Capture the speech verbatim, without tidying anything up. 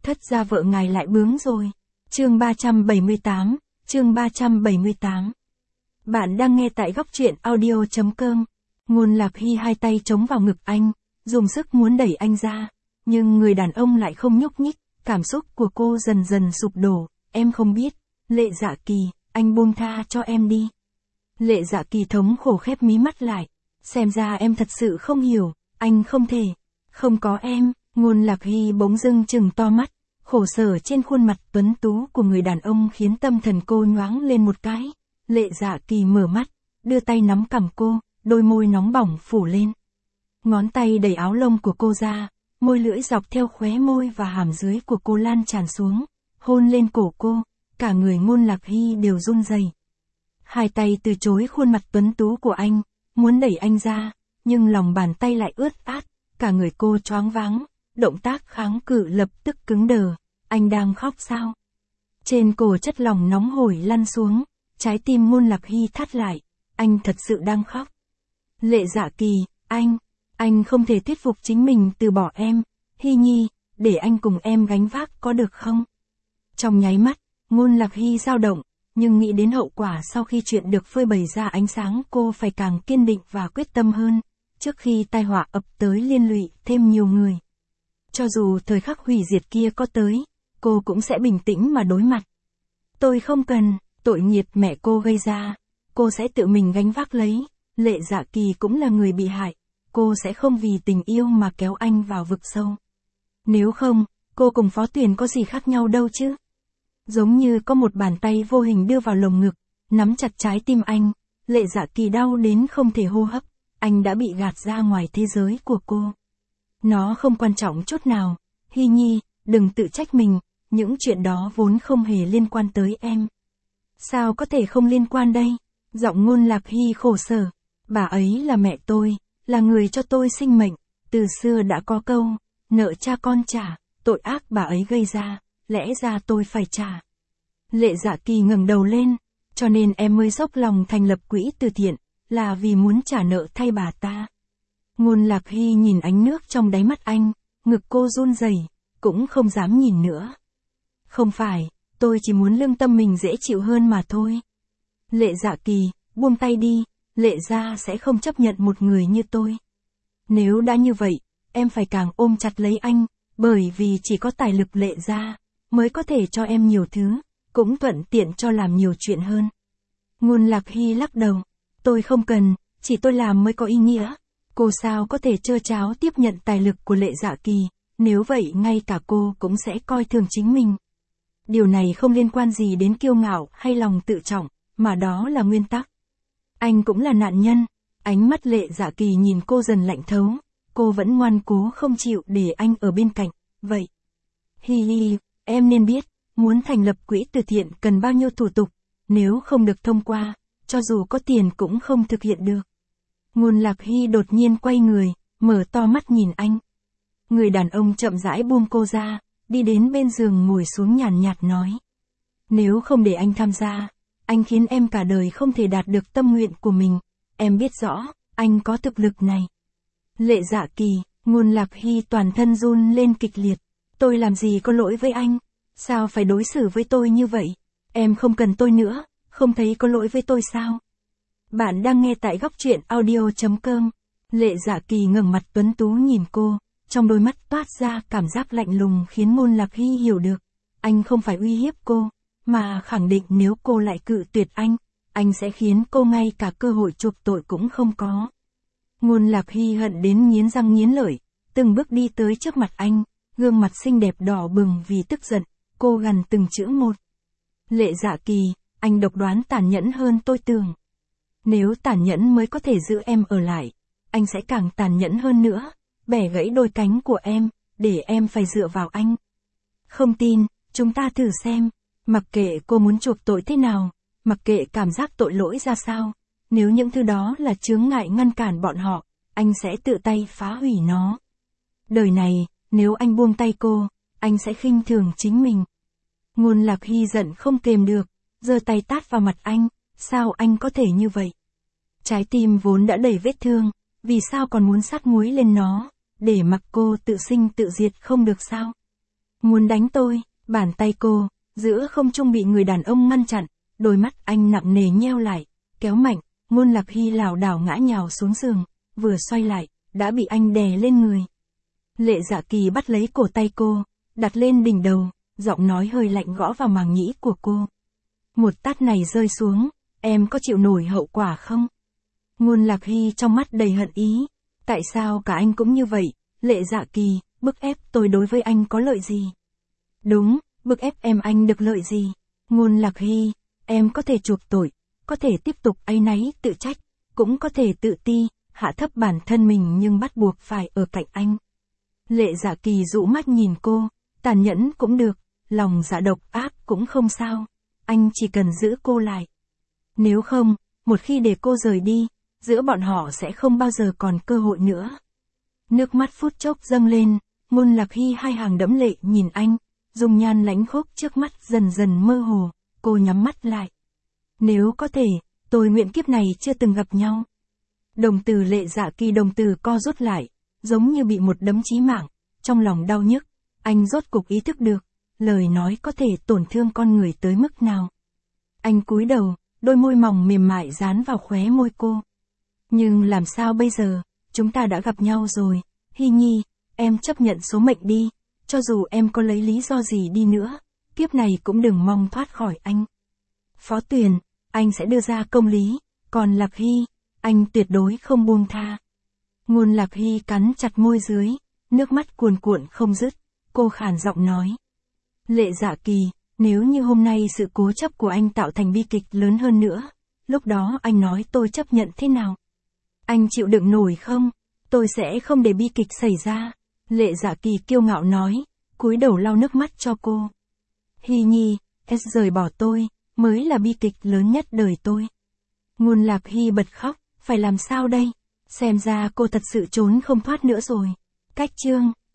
thất gia vợ ngài lại bướng rồi. Chương ba trăm bảy mươi tám, chương ba trăm bảy mươi tám. Bạn đang nghe tại góc truyện audio chấm com. Ngôn Lạc Hy hai tay chống vào ngực anh, dùng sức muốn đẩy anh ra, nhưng người đàn ông lại không nhúc nhích, cảm xúc của cô dần dần sụp đổ. Em không biết, Lệ Dạ Kỳ, anh buông tha cho em đi. Lệ Dạ Kỳ thống khổ khép mí mắt lại, xem ra em thật sự không hiểu, anh không thể, không có em. Ngôn Lạc Hy bỗng dưng trừng to mắt, khổ sở trên khuôn mặt tuấn tú của người đàn ông khiến tâm thần cô nhoáng lên một cái. Lệ Dạ Kỳ mở mắt, đưa tay nắm cằm cô, đôi môi nóng bỏng phủ lên. Ngón tay đẩy áo lông của cô ra, môi lưỡi dọc theo khóe môi và hàm dưới của cô lan tràn xuống, hôn lên cổ cô, cả người Ngôn Lạc Hy đều run rẩy. Hai tay từ chối khuôn mặt tuấn tú của anh, muốn đẩy anh ra, nhưng lòng bàn tay lại ướt át, cả người cô choáng váng, động tác kháng cự lập tức cứng đờ. Anh đang khóc sao? Trên cổ chất lỏng nóng hổi lăn xuống, trái tim Ngôn Lạc Hy thắt lại, anh thật sự đang khóc. Lệ Dạ Kỳ, anh, anh không thể thuyết phục chính mình từ bỏ em, Hy Nhi, để anh cùng em gánh vác có được không? Trong nháy mắt, Ngôn Lạc Hy dao động, nhưng nghĩ đến hậu quả sau khi chuyện được phơi bày ra ánh sáng, cô phải càng kiên định và quyết tâm hơn, trước khi tai họa ập tới liên lụy thêm nhiều người. Cho dù thời khắc hủy diệt kia có tới, cô cũng sẽ bình tĩnh mà đối mặt. Tôi không cần, tội nghiệp mẹ cô gây ra, cô sẽ tự mình gánh vác lấy. Lệ Dạ Kỳ cũng là người bị hại, cô sẽ không vì tình yêu mà kéo anh vào vực sâu. Nếu không, cô cùng Phó Tuyền có gì khác nhau đâu chứ? Giống như có một bàn tay vô hình đưa vào lồng ngực, nắm chặt trái tim anh. Lệ Dạ Kỳ đau đến không thể hô hấp, anh đã bị gạt ra ngoài thế giới của cô. Nó không quan trọng chút nào, Hy Nhi, đừng tự trách mình, những chuyện đó vốn không hề liên quan tới em. Sao có thể không liên quan đây? Giọng Ngôn Lạc Hy khổ sở. Bà ấy là mẹ tôi, là người cho tôi sinh mệnh, từ xưa đã có câu, nợ cha con trả, tội ác bà ấy gây ra, lẽ ra tôi phải trả. Lệ Dạ Kỳ ngẩng đầu lên, cho nên em mới dốc lòng thành lập quỹ từ thiện, là vì muốn trả nợ thay bà ta. Ngôn Lạc Hy nhìn ánh nước trong đáy mắt anh, ngực cô run rẩy, cũng không dám nhìn nữa. Không phải, tôi chỉ muốn lương tâm mình dễ chịu hơn mà thôi. Lệ Dạ Kỳ, buông tay đi, Lệ gia sẽ không chấp nhận một người như tôi. Nếu đã như vậy, em phải càng ôm chặt lấy anh, bởi vì chỉ có tài lực Lệ gia mới có thể cho em nhiều thứ, cũng thuận tiện cho làm nhiều chuyện hơn. Ngôn Lạc Hy lắc đầu, tôi không cần, chỉ tôi làm mới có ý nghĩa. Cô sao có thể trơ tráo tiếp nhận tài lực của Lệ Dạ Kỳ, nếu vậy ngay cả cô cũng sẽ coi thường chính mình. Điều này không liên quan gì đến kiêu ngạo hay lòng tự trọng, mà đó là nguyên tắc. Anh cũng là nạn nhân. Ánh mắt Lệ Dạ Kỳ nhìn cô dần lạnh thấu, cô vẫn ngoan cố không chịu để anh ở bên cạnh. Vậy, Hi Hi, em nên biết, muốn thành lập quỹ từ thiện cần bao nhiêu thủ tục, nếu không được thông qua, cho dù có tiền cũng không thực hiện được. Ngôn Lạc Hy đột nhiên quay người, mở to mắt nhìn anh. Người đàn ông chậm rãi buông cô ra, đi đến bên giường ngồi xuống nhàn nhạt nói. Nếu không để anh tham gia, anh khiến em cả đời không thể đạt được tâm nguyện của mình, em biết rõ, anh có thực lực này. Lệ Dạ Kỳ, Ngôn Lạc Hy toàn thân run lên kịch liệt. Tôi làm gì có lỗi với anh? Sao phải đối xử với tôi như vậy? Em không cần tôi nữa, không thấy có lỗi với tôi sao? Bạn đang nghe tại góc truyện audio chấm com. Lệ Dạ Kỳ ngẩng mặt tuấn tú nhìn cô, trong đôi mắt toát ra cảm giác lạnh lùng khiến Ngôn Lạc Hy hiểu được. Anh không phải uy hiếp cô, mà khẳng định nếu cô lại cự tuyệt anh, anh sẽ khiến cô ngay cả cơ hội chuộc tội cũng không có. Ngôn Lạc Hy hận đến nghiến răng nghiến lợi, từng bước đi tới trước mặt anh, gương mặt xinh đẹp đỏ bừng vì tức giận, cô gằn từng chữ một. Lệ Dạ Kỳ, anh độc đoán tàn nhẫn hơn tôi tưởng. Nếu tàn nhẫn mới có thể giữ em ở lại, anh sẽ càng tàn nhẫn hơn nữa, bẻ gãy đôi cánh của em, để em phải dựa vào anh. Không tin, chúng ta thử xem. Mặc kệ cô muốn chuộc tội thế nào, mặc kệ cảm giác tội lỗi ra sao, nếu những thứ đó là chướng ngại ngăn cản bọn họ, anh sẽ tự tay phá hủy nó. Đời này, nếu anh buông tay cô, anh sẽ khinh thường chính mình. Ngôn Lạc Hy giận không kềm được, giơ tay tát vào mặt anh, sao anh có thể như vậy? Trái tim vốn đã đầy vết thương, vì sao còn muốn sát muối lên nó, để mặc cô tự sinh tự diệt không được sao? Muốn đánh tôi, bàn tay cô, giữa không trung bị người đàn ông ngăn chặn, đôi mắt anh nặng nề nheo lại, kéo mạnh, Ngôn Lạc Hy lảo đảo ngã nhào xuống giường, vừa xoay lại, đã bị anh đè lên người. Lệ Dạ Kỳ bắt lấy cổ tay cô, đặt lên đỉnh đầu, giọng nói hơi lạnh gõ vào màng nhĩ của cô. Một tát này rơi xuống, em có chịu nổi hậu quả không? Ngôn Lạc Hy trong mắt đầy hận ý. Tại sao cả anh cũng như vậy? Lệ Dạ Kỳ, bức ép tôi đối với anh có lợi gì? Đúng, bức ép em anh được lợi gì? Ngôn Lạc Hy, em có thể chuộc tội, có thể tiếp tục áy náy tự trách, cũng có thể tự ti, hạ thấp bản thân mình nhưng bắt buộc phải ở cạnh anh. Lệ Dạ Kỳ dụ mắt nhìn cô, tàn nhẫn cũng được, lòng dạ độc ác cũng không sao, anh chỉ cần giữ cô lại. Nếu không, một khi để cô rời đi, giữa bọn họ sẽ không bao giờ còn cơ hội nữa. Nước mắt phút chốc dâng lên, Ngôn Lạc Hy hai hàng đẫm lệ nhìn anh, dung nhan lãnh khốc trước mắt dần dần mơ hồ, cô nhắm mắt lại. Nếu có thể, tôi nguyện kiếp này chưa từng gặp nhau. Đồng tử Lệ Dạ Kỳ đồng tử co rút lại, giống như bị một đấm chí mạng, trong lòng đau nhức, anh rốt cục ý thức được, lời nói có thể tổn thương con người tới mức nào. Anh cúi đầu, đôi môi mỏng mềm mại dán vào khóe môi cô. Nhưng làm sao bây giờ, chúng ta đã gặp nhau rồi, Hy Nhi, em chấp nhận số mệnh đi, cho dù em có lấy lý do gì đi nữa, kiếp này cũng đừng mong thoát khỏi anh. Phó Tuyền, anh sẽ đưa ra công lý, còn Lạc Hy, anh tuyệt đối không buông tha. Ngôn Lạc Hy cắn chặt môi dưới, nước mắt cuồn cuộn không dứt, cô khàn giọng nói. Lệ Dạ Kỳ, nếu như hôm nay sự cố chấp của anh tạo thành bi kịch lớn hơn nữa, lúc đó anh nói tôi chấp nhận thế nào? Anh chịu đựng nổi không? Tôi sẽ không để bi kịch xảy ra. Lệ Dạ Kỳ kiêu ngạo nói, cúi đầu lau nước mắt cho cô. Hy Nhi, S rời bỏ tôi, mới là bi kịch lớn nhất đời tôi. Ngôn Lạc Hy bật khóc, phải làm sao đây? Xem ra cô thật sự trốn không thoát nữa rồi. Cách chương